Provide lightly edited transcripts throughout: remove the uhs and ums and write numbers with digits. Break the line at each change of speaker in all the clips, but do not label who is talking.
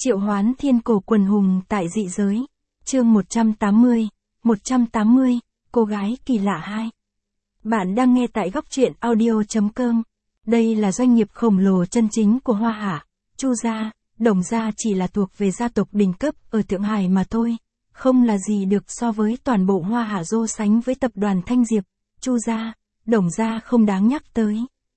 Triệu hoán thiên cổ quần hùng tại dị giới. Chương 180, cô gái kỳ lạ 2. Bạn đang nghe tại góc truyện audio.com. Đây là doanh nghiệp khổng lồ chân chính của Hoa Hạ. Chu gia, Đồng gia chỉ là thuộc về gia tộc đỉnh cấp ở Thượng Hải mà thôi. Không là gì được so với toàn bộ Hoa Hạ so sánh với tập đoàn Thanh Diệp. Chu gia, Đồng gia không đáng nhắc tới.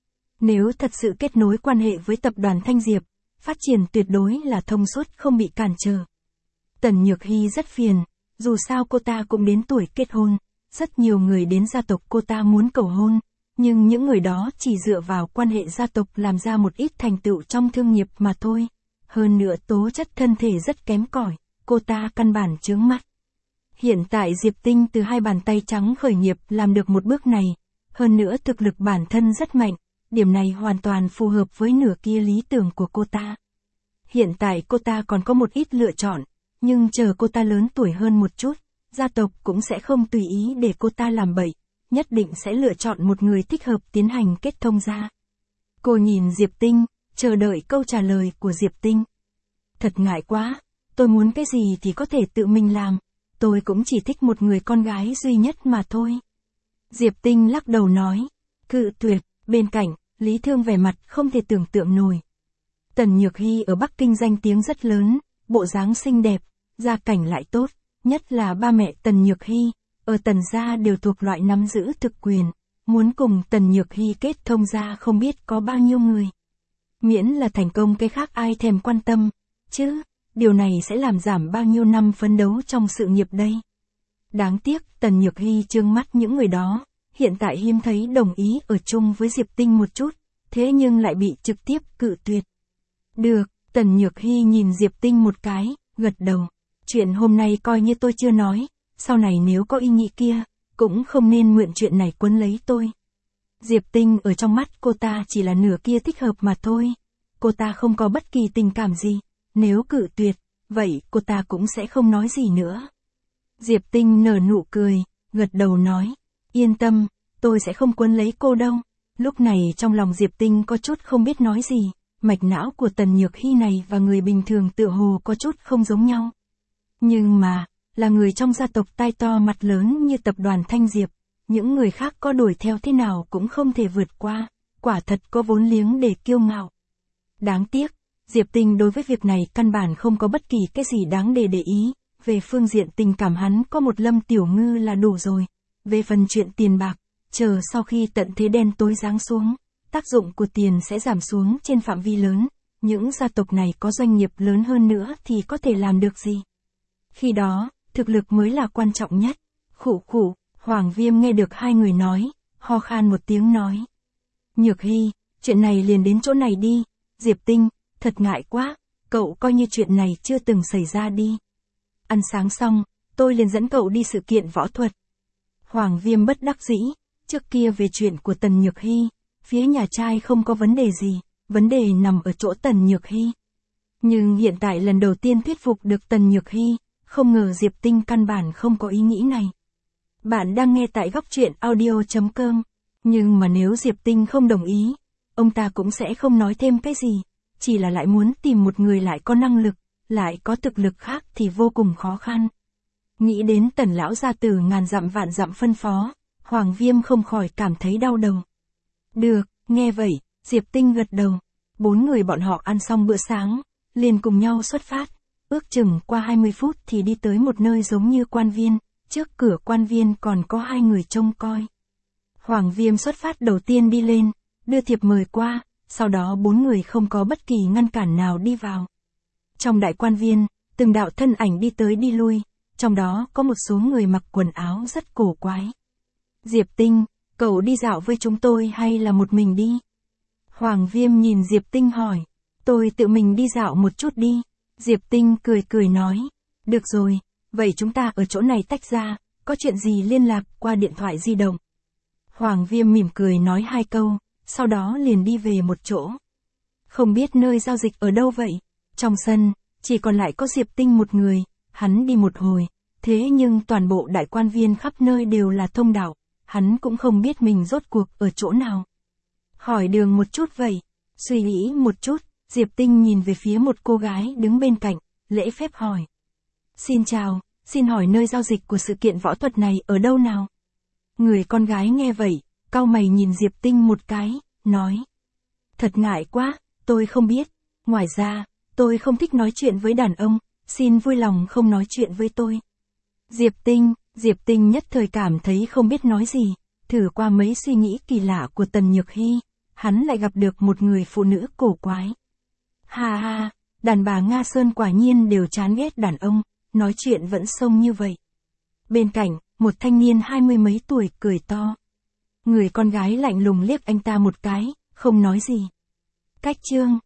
Nếu thật sự kết nối quan hệ với tập đoàn Thanh Diệp, phát triển tuyệt đối là thông suốt không bị cản trở. Tần Nhược Hy rất phiền, dù sao cô ta cũng đến tuổi kết hôn, rất nhiều người đến gia tộc cô ta muốn cầu hôn, nhưng những người đó chỉ dựa vào quan hệ gia tộc làm ra một ít thành tựu trong thương nghiệp mà thôi. Hơn nữa tố chất thân thể rất kém cỏi, cô ta căn bản chướng mắt. Hiện tại Diệp Tinh từ hai bàn tay trắng khởi nghiệp làm được một bước này, hơn nữa thực lực bản thân rất mạnh. Điểm này hoàn toàn phù hợp với nửa kia lý tưởng của cô ta. Hiện tại cô ta còn có một ít lựa chọn, nhưng chờ cô ta lớn tuổi hơn một chút, gia tộc cũng sẽ không tùy ý để cô ta làm bậy, nhất định sẽ lựa chọn một người thích hợp tiến hành kết thông gia. Cô nhìn Diệp Tinh, chờ đợi câu trả lời của Diệp Tinh. Thật ngại quá, tôi muốn cái gì thì có thể tự mình làm, tôi cũng chỉ thích một người con gái duy nhất mà thôi. Diệp Tinh lắc đầu nói, cự tuyệt. Bên cạnh, Lý Thương vẻ mặt không thể tưởng tượng nổi. Tần Nhược Hy ở Bắc Kinh danh tiếng rất lớn, bộ dáng xinh đẹp, gia cảnh lại tốt, nhất là ba mẹ Tần Nhược Hy, ở Tần gia đều thuộc loại nắm giữ thực quyền, muốn cùng Tần Nhược Hy kết thông gia không biết có bao nhiêu người. Miễn là thành công cái khác ai thèm quan tâm, chứ, điều này sẽ làm giảm bao nhiêu năm phấn đấu trong sự nghiệp đây. Đáng tiếc Tần Nhược Hy trương mắt những người đó. Hiện tại hiếm thấy đồng ý ở chung với Diệp Tinh một chút, thế nhưng lại bị trực tiếp cự tuyệt. Được, Tần Nhược Hy nhìn Diệp Tinh một cái, gật đầu. Chuyện hôm nay coi như tôi chưa nói, sau này nếu có ý nghĩ kia, cũng không nên mượn chuyện này quấn lấy tôi. Diệp Tinh ở trong mắt cô ta chỉ là nửa kia thích hợp mà thôi. Cô ta không có bất kỳ tình cảm gì, nếu cự tuyệt, vậy cô ta cũng sẽ không nói gì nữa. Diệp Tinh nở nụ cười, gật đầu nói. Yên tâm, tôi sẽ không quấn lấy cô đâu. Lúc này trong lòng Diệp Tinh có chút không biết nói gì, mạch não của Tần Nhược Hy này và người bình thường tựa hồ có chút không giống nhau. Nhưng mà, là người trong gia tộc tai to mặt lớn như tập đoàn Thanh Diệp, những người khác có đuổi theo thế nào cũng không thể vượt qua, quả thật có vốn liếng để kiêu ngạo. Đáng tiếc, Diệp Tinh đối với việc này căn bản không có bất kỳ cái gì đáng để ý, về phương diện tình cảm hắn có một Lâm Tiểu Ngư là đủ rồi. Về phần chuyện tiền bạc, chờ sau khi tận thế đen tối giáng xuống, tác dụng của tiền sẽ giảm xuống trên phạm vi lớn, những gia tộc này có doanh nghiệp lớn hơn nữa thì có thể làm được gì? Khi đó, thực lực mới là quan trọng nhất. Khụ khụ, Hoàng Viêm nghe được hai người nói, ho khan một tiếng nói. Nhược Hy, chuyện này liền đến chỗ này đi, Diệp Tinh, thật ngại quá, cậu coi như chuyện này chưa từng xảy ra đi. Ăn sáng xong, tôi liền dẫn cậu đi sự kiện võ thuật. Hoàng Viêm bất đắc dĩ, trước kia về chuyện của Tần Nhược Hy, phía nhà trai không có vấn đề gì, vấn đề nằm ở chỗ Tần Nhược Hy. Nhưng hiện tại lần đầu tiên thuyết phục được Tần Nhược Hy, không ngờ Diệp Tinh căn bản không có ý nghĩ này. Bạn đang nghe tại góc truyện audio.com, nhưng mà nếu Diệp Tinh không đồng ý, ông ta cũng sẽ không nói thêm cái gì, chỉ là lại muốn tìm một người lại có năng lực, lại có thực lực khác thì vô cùng khó khăn. Nghĩ đến Tần lão gia tử ngàn dặm vạn dặm phân phó, Hoàng Viêm không khỏi cảm thấy đau đầu. Được, nghe vậy, Diệp Tinh gật đầu. 4 người bọn họ ăn xong bữa sáng, liền cùng nhau xuất phát, ước chừng qua 20 phút thì đi tới một nơi giống như quan viên, trước cửa quan viên còn có 2 người trông coi. Hoàng Viêm xuất phát đầu tiên đi lên, đưa thiệp mời qua, sau đó 4 người không có bất kỳ ngăn cản nào đi vào. Trong đại quan viên, từng đạo thân ảnh đi tới đi lui. Trong đó có một số người mặc quần áo rất cổ quái. Diệp Tinh, cậu đi dạo với chúng tôi hay là một mình đi? Hoàng Viêm nhìn Diệp Tinh hỏi. Tôi tự mình đi dạo một chút đi. Diệp Tinh cười cười nói. Được rồi, vậy chúng ta ở chỗ này tách ra, có chuyện gì liên lạc qua điện thoại di động. Hoàng Viêm mỉm cười nói 2 câu, sau đó liền đi về một chỗ. Không biết nơi giao dịch ở đâu vậy? Trong sân, chỉ còn lại có Diệp Tinh một người. Hắn đi một hồi, thế nhưng toàn bộ đại quan viên khắp nơi đều là thông đạo, hắn cũng không biết mình rốt cuộc ở chỗ nào. Hỏi đường một chút vậy, suy nghĩ một chút, Diệp Tinh nhìn về phía một cô gái đứng bên cạnh, lễ phép hỏi. Xin chào, xin hỏi nơi giao dịch của sự kiện võ thuật này ở đâu nào? Người con gái nghe vậy, cau mày nhìn Diệp Tinh một cái, nói. Thật ngại quá, tôi không biết. Ngoài ra, tôi không thích nói chuyện với đàn ông, xin vui lòng không nói chuyện với tôi. Diệp Tinh nhất thời cảm thấy không biết nói gì, thử qua mấy suy nghĩ kỳ lạ của Tần Nhược Hy, hắn lại gặp được một người phụ nữ cổ quái. Ha ha, đàn bà Nga Sơn quả nhiên đều chán ghét đàn ông, nói chuyện vẫn xông như vậy. Bên cạnh, một thanh niên 20 mấy tuổi cười to. Người con gái lạnh lùng liếc anh ta một cái, không nói gì. Cách chương